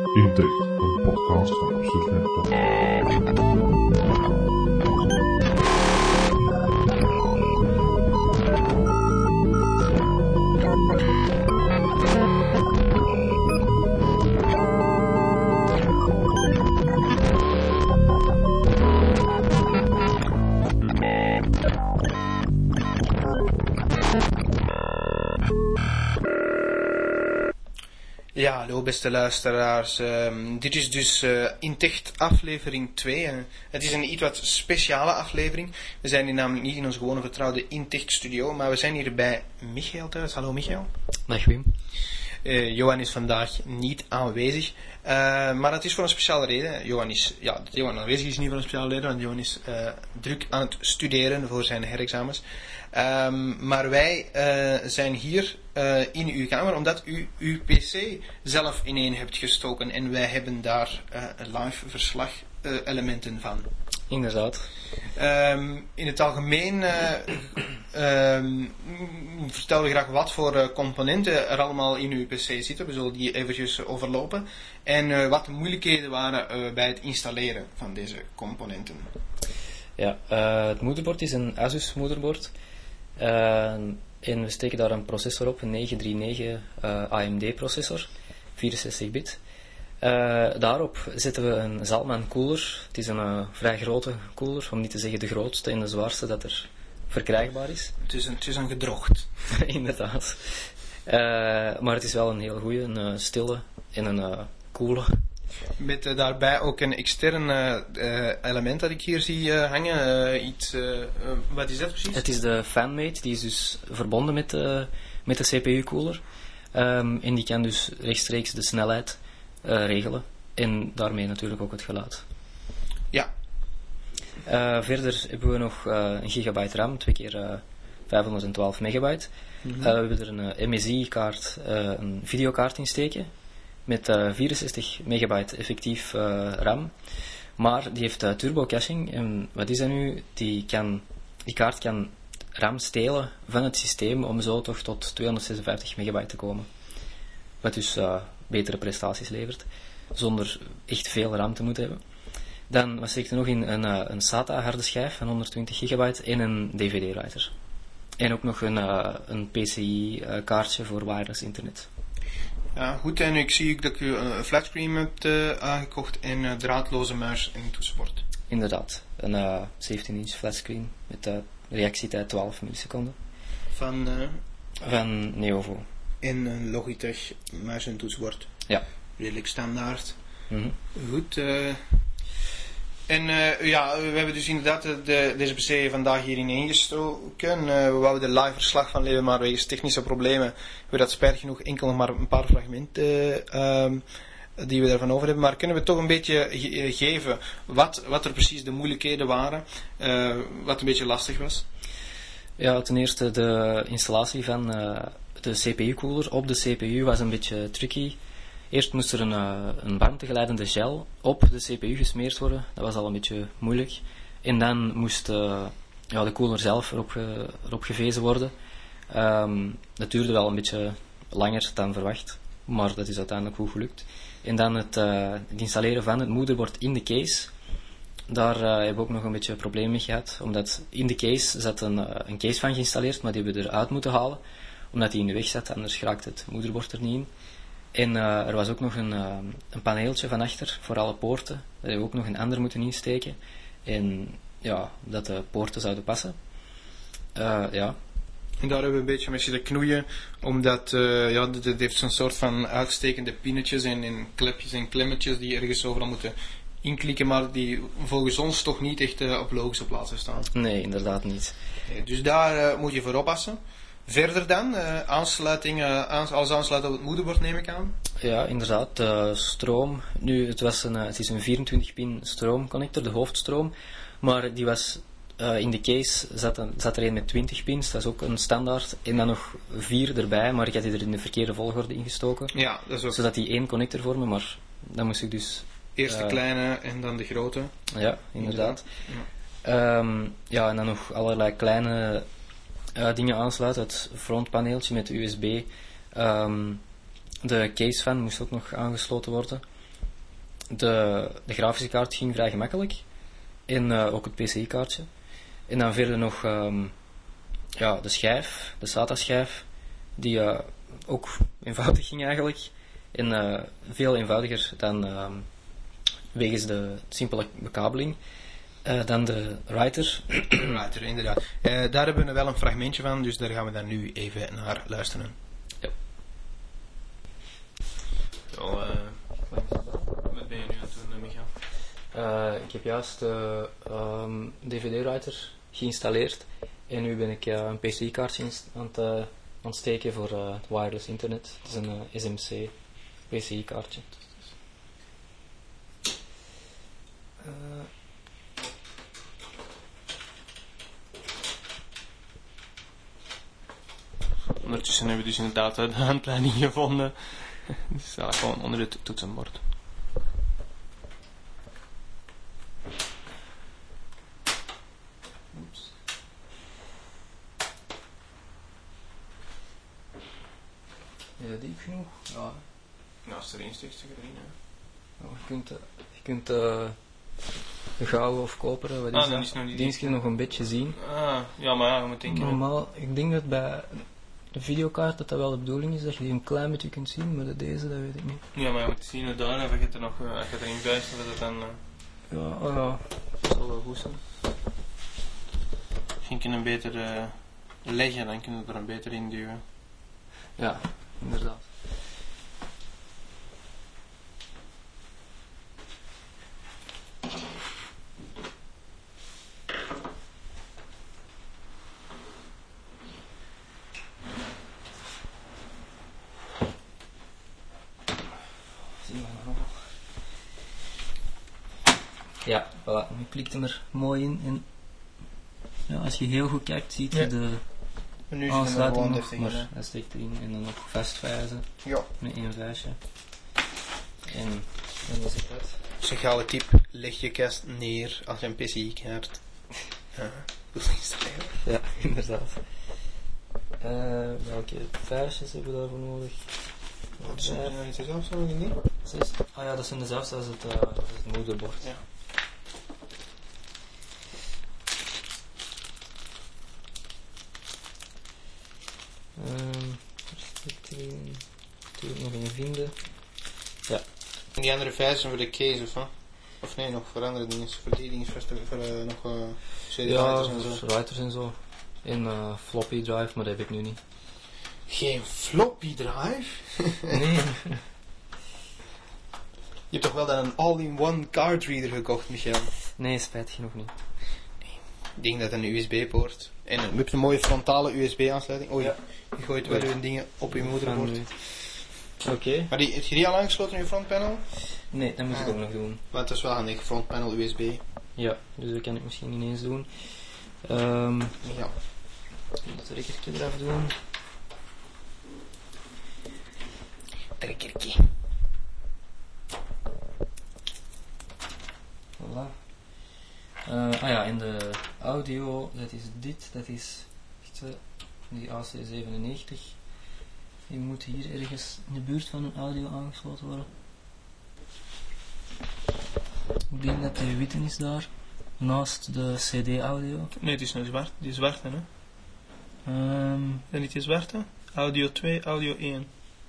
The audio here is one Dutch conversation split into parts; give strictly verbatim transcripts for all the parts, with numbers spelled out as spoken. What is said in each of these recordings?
Intake, een podcast van Absoluut. Ja, hallo beste luisteraars. Uh, dit is dus uh, Intecht aflevering twee. Uh, het is een iets wat speciale aflevering. We zijn hier namelijk niet in onze gewone vertrouwde Intecht studio, maar we zijn hier bij Michael thuis. Hallo Michael. Dag Wim. Uh, Johan is vandaag niet aanwezig, uh, maar dat is voor een speciale reden. Johan is, ja, dat Johan aanwezig is niet voor een speciale reden, want Johan is uh, druk aan het studeren voor zijn herexamens. Um, maar wij uh, zijn hier uh, in uw kamer omdat u uw pc zelf ineen hebt gestoken en wij hebben daar uh, live verslag uh, elementen van. Inderdaad. Um, in het algemeen uh, um, vertel we graag wat voor uh, componenten er allemaal in uw pc zitten. We zullen die eventjes overlopen. En uh, wat de moeilijkheden waren uh, bij het installeren van deze componenten. Ja, uh, het moederbord is een Asus moederbord. Uh, en we steken daar een processor op, een negen drie negen uh, A M D processor, vierenzestig bit. Uh, daarop zetten we een Zalman cooler. Het is een uh, vrij grote cooler, om niet te zeggen de grootste en de zwaarste dat er verkrijgbaar is. Het is een, het is een gedrocht. Inderdaad. Uh, maar het is wel een heel goede, een uh, stille en een uh, coole. Met uh, daarbij ook een extern uh, uh, element dat ik hier zie uh, hangen. Uh, iets, uh, uh, wat is dat precies? Het is de FanMate, die is dus verbonden met de, met de C P U-cooler. Um, en die kan dus rechtstreeks de snelheid uh, regelen. En daarmee natuurlijk ook het geluid. Ja. Uh, verder hebben we nog uh, een gigabyte RAM, twee keer uh, vijfhonderdtwaalf megabyte. Mm-hmm. Uh, we hebben er een uh, M S I-kaart, uh, een videokaart in steken. Met uh, vierenzestig megabyte effectief uh, RAM. Maar die heeft uh, turbo caching. En wat is dat nu? Die, kan, die kaart kan RAM stelen van het systeem om zo toch tot tweehonderdzesenvijftig megabyte te komen. Wat dus uh, betere prestaties levert. Zonder echt veel RAM te moeten hebben. Dan was ik er nog in een, uh, een SATA harde schijf van honderdtwintig gigabyte en een D V D-writer. En ook nog een, uh, een P C I uh, kaartje voor wireless internet. Ja, goed, en ik zie dat u een flatscreen hebt uh, aangekocht en uh, draadloze muis en toetsenbord. Inderdaad, een uh, zeventien inch flatscreen met uh, reactietijd twaalf milliseconden. Van? Uh, Van Neovo. En een Logitech muis en toetsenbord. Ja. Redelijk standaard. Mm-hmm. Goed. Uh, en uh, ja, we hebben dus inderdaad de, deze pc vandaag hier ineengestoken. Uh, we wouden live verslag van leveren, maar wegens technische problemen hebben we dat spijtig genoeg enkel nog maar een paar fragmenten uh, die we daarvan over hebben. Maar kunnen we toch een beetje ge- geven wat, wat er precies de moeilijkheden waren, uh, wat een beetje lastig was? Ja, ten eerste de installatie van uh, de C P U-cooler op de C P U was een beetje tricky. Eerst moest er een, uh, een warmtegeleidende gel op de C P U gesmeerd worden. Dat was al een beetje moeilijk. En dan moest uh, ja, de cooler zelf erop, ge, erop gevezen worden. Um, dat duurde wel een beetje langer dan verwacht. Maar dat is uiteindelijk goed gelukt. En dan het, uh, het installeren van het moederbord in de case. Daar uh, hebben we ook nog een beetje een probleem mee gehad. Omdat in de case zat een, uh, een case van geïnstalleerd, maar die hebben we eruit moeten halen. Omdat die in de weg zat, anders raakt het moederbord er niet in. En uh, er was ook nog een, uh, een paneeltje van achter voor alle poorten. Dat hebben we ook nog een ander moeten insteken. En ja, dat de poorten zouden passen. Uh, ja. En daar hebben we een beetje mee zitten knoeien, omdat uh, ja, dit heeft zo'n soort van uitstekende pinnetjes en, en klepjes en klemmetjes die ergens overal moeten inklikken, maar die volgens ons toch niet echt uh, op logische plaatsen staan. Nee, inderdaad niet. Okay, dus daar uh, moet je voor oppassen. Verder dan, uh, aansluiting, uh, aans- als aansluiting op het moederbord neem ik aan? Ja, inderdaad. Uh, stroom. Nu, het, was een, uh, het is een vierentwintig pin stroomconnector, de hoofdstroom. Maar die was uh, in de case, zat, een, zat er een met twintig pins, dat is ook een standaard. En dan nog vier erbij, maar ik had die er in de verkeerde volgorde ingestoken. Ja, dat is ook. Zodat die één connector vormen, maar dan moest ik dus... Eerst de uh, kleine en dan de grote. Ja, inderdaad. Ja, um, ja en dan nog allerlei kleine... Uh, dingen aansluiten, het frontpaneeltje met U S B. Um, de case fan moest ook nog aangesloten worden. de, de grafische kaart ging vrij gemakkelijk. En uh, ook het P C I-kaartje. En dan verder nog um, ja, de schijf, de SATA-schijf, die uh, ook eenvoudig ging eigenlijk. En uh, veel eenvoudiger dan uh, wegens de simpele bekabeling. Uh, dan de writer. Writer, inderdaad. Uh, daar hebben we wel een fragmentje van, dus daar gaan we daar nu even naar luisteren. Ja. Zo, uh, wat ben je nu aan het doen, Michael? Uh, ik heb juist de um, D V D-writer geïnstalleerd. En nu ben ik uh, een P C I-kaartje aan het, uh, aan het steken voor uh, het wireless internet. Het is een uh, S M C P C I-kaartje. Uh, Ondertussen hebben we dus inderdaad de handleiding gevonden. Die staat gewoon onder het toetsenbord. Oeps. Ja, diep genoeg? Ja. Nou, als er één stuk erin, hè. Nou, je kunt, uh, je kunt uh, gouden of koperen, wat is Ah, dat? dan is het nog niet Die kun je nog een beetje zien. Ah, ja, maar ja, je moet denken. Normaal, ik denk dat bij de videokaart dat dat wel de bedoeling is, dat je die een klein beetje kunt zien, maar de deze, dat weet ik niet. Ja, maar je moet zien hoe daar, of je het er nog, uh, als je erin vuist, dat het dan... Uh, Ja, oh ja, dat zal wel goed zijn. Misschien kunnen we beter uh, leggen, dan kunnen we er een beter in duwen. Ja, inderdaad. Ja, voilà, nu klikt hem er mooi in en ja, als je heel goed kijkt ziet je Ja. de En nu zitten we aansluiting gewoon nog, deftig in, maar hè. hij steekt erin en dan nog vastvijzen Ja. met één vuistje. En dan is het uit. Sociale tip, leg je kast neer als je een P C I-kaart ja, wil installeren. Ja, inderdaad. Uh, welke vuistjes hebben we daarvoor nodig? Wat zijn er iets zelfs nog niet? Zes. Ah ja, dat zijn dezelfde als het, uh, als het moederbord. Ja. Um, versterking, natuurlijk nog een vinden. Ja. En die andere vijf zijn voor de case of wat? Of nee, nog voor andere dingen, voor die dingen, voor, voor uh, nog uh, C D-writers Ja, en zo. voor writers en zo. En uh, floppy drive, maar dat heb ik nu niet. Geen floppy drive? Nee. Je hebt toch wel dan een all-in-one card reader gekocht, Michael? Nee, spijt genoeg niet. Ik denk dat een U S B-poort. En je hebt een mooie frontale U S B-aansluiting. Oh ja, je gooit wel je dingen op je moederbord. Oké. Okay. Maar die, heb je die al aangesloten in je frontpanel? Nee, dat moet ah. ik ook nog doen. Maar het is wel handig, frontpanel U S B. Ja, dus dat kan ik misschien ineens doen. Um, ja. Dat trekkertje eraf doen. Trekkertje. Voilà. Uh, ah ja, en de audio, dat is dit, dat is echt, uh, die A C zevenennegentig. Die moet hier ergens in de buurt van een audio aangesloten worden. Ik denk dat de witte is daar, naast de C D-audio. Nee, het is nou zwart, die zwarte, hè? Um, En niet die zwarte? Audio twee, audio één.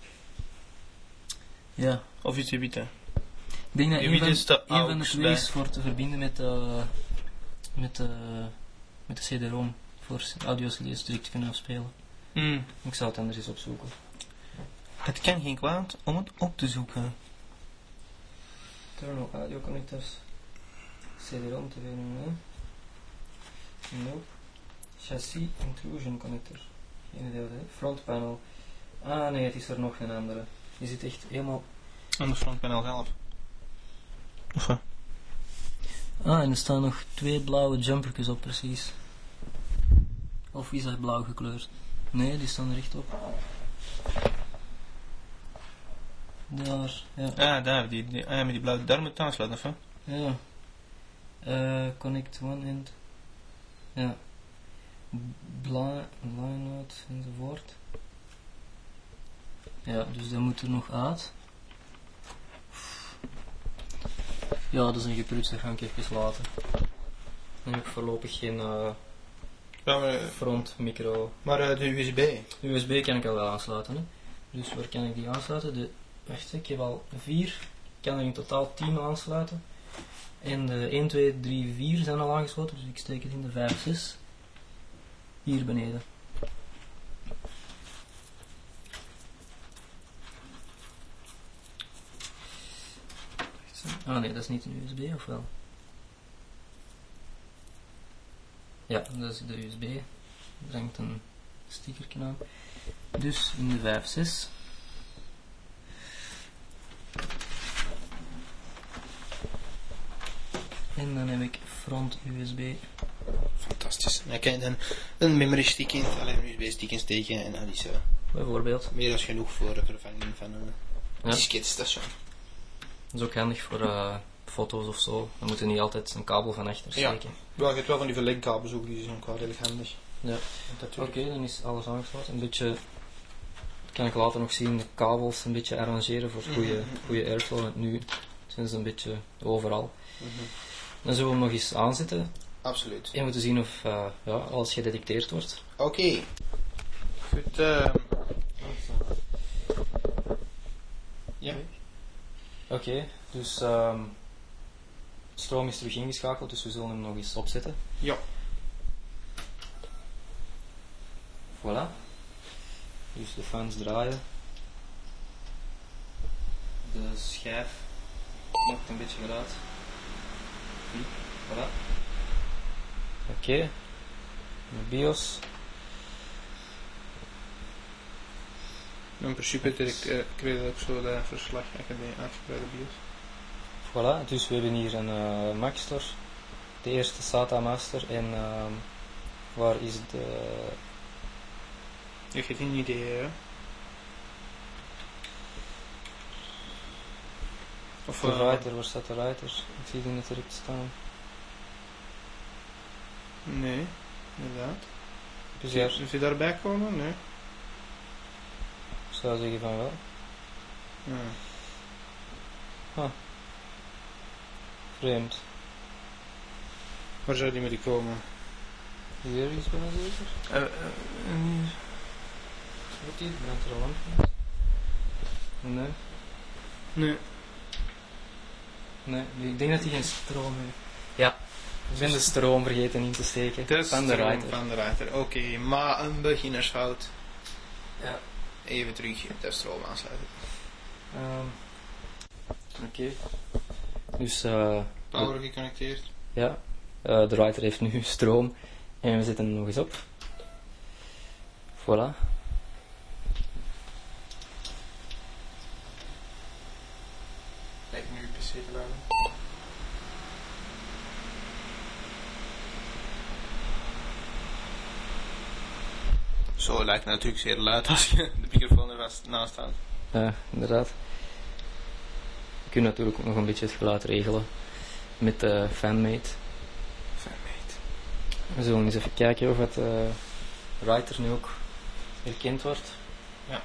Ja. Of is die witte? Ik denk dat Die een van, witte is de een van de aux twee bij. is voor te verbinden met de, met de, met de C D-ROM, voor audio-cd's direct te kunnen afspelen. Mm. Ik zal het anders eens opzoeken. Het kan geen kwaad om het op te zoeken. External audio connectors. C D-ROM te vinden, hè? Nope. Chassis inclusion connector. Geen idee wat het is. Front panel. Ah nee, het is er nog een andere. Die zit echt helemaal... Aan de frontpanel zelf. Of wat? Ah, en er staan nog twee blauwe jumpertjes op, precies. Of is dat blauw gekleurd? Nee, die staan er echt op. Daar, ja. Ah, daar, die, die, ah, met die blauwe, daar moet het aansluiten, of wat? Ja. Uh, connect one end. Ja. Bla, line out enzovoort. Ja, dus dat moet er nog uit. Ja, dat is een geprutst, dat ga ik even laten. Dan heb ik voorlopig geen uh, Ja, maar, front micro. maar uh, de U S B. De U S B kan ik al wel aansluiten. Hè. Dus waar kan ik die aansluiten? De, wacht, ik heb al vier. Ik kan er in totaal tien aansluiten. En de een, twee, drie, vier zijn al aangesloten, dus ik steek het in de vijf, zes. Hier beneden. Ah nee, dat is niet een U S B, of wel? Ja, dat is de U S B. Er hangt een stickertje aan. Dus in de vijf, zes. En dan heb ik front U S B. Fantastisch. Dan kan je dan een memory stick in, alleen een U S B stick in steken en dat is uh, Bijvoorbeeld. meer dan genoeg voor de vervanging van een Ja. disketstation. Dat is ook handig voor uh, foto's of zo. Dan moet je niet altijd een kabel van achter Ja. steken. Ja, je hebt wel van die verlengkabels ook, die zijn ook wel heel handig. Ja. Dat Oké, dan is alles aangesloten. Een beetje, kan ik later nog zien, de kabels een beetje arrangeren voor goede, goede airflow. Want nu zijn ze een beetje overal. Mm-hmm. Dan zullen we hem nog eens aanzetten. Absoluut. En moeten zien of uh, ja, alles gedetecteerd wordt. Oké. Okay. Goed. Uh... Ja. Oké, okay, dus um, stroom is terug ingeschakeld, dus we zullen hem nog eens opzetten. Ja. Voilà. Dus de fans draaien. De schijf maakt een beetje geluid. Voilà. Oké. Okay. De BIOS. In principe direct, uh, kreeg ik zo de verslag uitgebreide BIOS. Voilà, dus we hebben hier een uh, Maxtor. De eerste SATA Master en uh, waar is de... Ik heb geen idee, hè. Of de uh, writer, waar staat de writer? Ik zie die niet direct staan. Nee, inderdaad. Dus Zie, ja, is hij daarbij komen? Nee. ik zou zeggen van wel. Ja. Huh. Vreemd. Waar zou die moeten komen? Hier iets bij zeker? Uh, uh, Wat die? Brandt er al lamp? Nee. nee. Nee, ik denk dat hij geen stroom heeft. Ja, ik ben de stroom vergeten in te steken. De van de stroom writer. Van de writer, oké. Okay, maar een beginnersfout. Ja. Even terug de stroom aansluiten. Um, Oké. Okay. Dus, uh, Power geconnecteerd. Ja, uh, de writer heeft nu stroom en we zetten hem nog eens op. Voilà. Lijkt nu P C te laden. Zo lijkt het natuurlijk zeer luid als je de microfoon er naast staat. Ja, inderdaad. Je kunt natuurlijk ook nog een beetje het geluid regelen met de fanmate. Fanmate. We zullen eens even kijken of het de writer nu ook herkend wordt. Ja.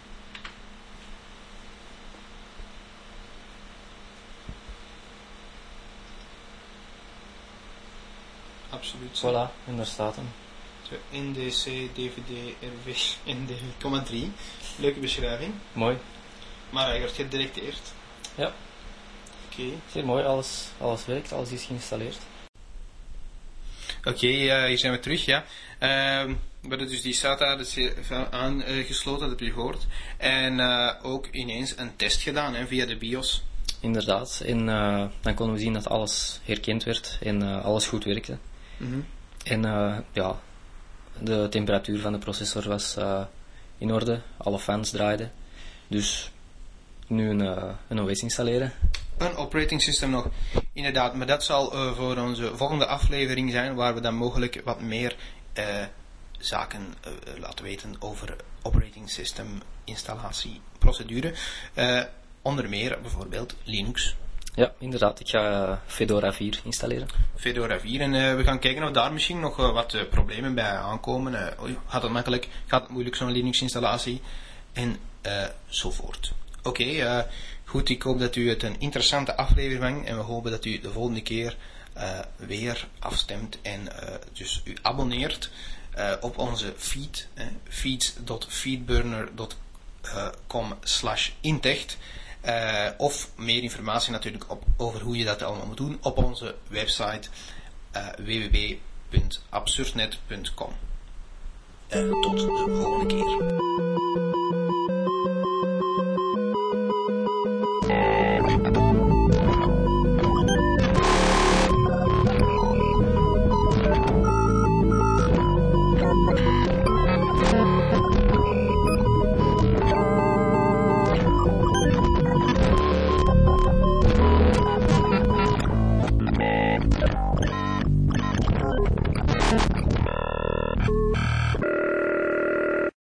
Absoluut. Voilà, en daar staat hem. N D C, D V D, R V, N D V, komma drie. Leuke beschrijving. Mooi. Maar hij wordt gedetecteerd. Ja. Oké. Okay. Zeer mooi, alles, alles werkt, alles is geïnstalleerd. Oké, okay, uh, hier zijn we terug, ja. Uh, we hebben dus die SATA aangesloten, uh, dat heb je gehoord. En uh, ook ineens een test gedaan hè, via de BIOS. Inderdaad, en uh, dan konden we zien dat alles herkend werd en uh, alles goed werkte. Mm-hmm. En uh, ja, de temperatuur van de processor was uh, in orde, alle fans draaiden. Dus nu een, uh, een O S installeren. Een operating system nog, inderdaad, maar dat zal uh, voor onze volgende aflevering zijn, waar we dan mogelijk wat meer uh, zaken uh, laten weten over operating system installatie procedure. Uh, onder meer bijvoorbeeld Linux. Ja, inderdaad. Ik ga uh, Fedora vier installeren. Fedora vier. En uh, we gaan kijken of daar misschien nog uh, wat uh, problemen bij aankomen. Uh, gaat het makkelijk? Gaat het moeilijk zo'n Linux installatie? En uh, zovoort. Oké, okay, uh, goed. Goed, ik hoop dat u het een interessante aflevering vindt en we hopen dat u de volgende keer uh, weer afstemt en uh, dus u abonneert uh, op onze feed, eh, feeds dot feedburner dot com slash intecht. Uh, of meer informatie natuurlijk op, over hoe je dat allemaal moet doen op onze website uh, w w w punt absurdnet punt com. Uh, tot de volgende keer.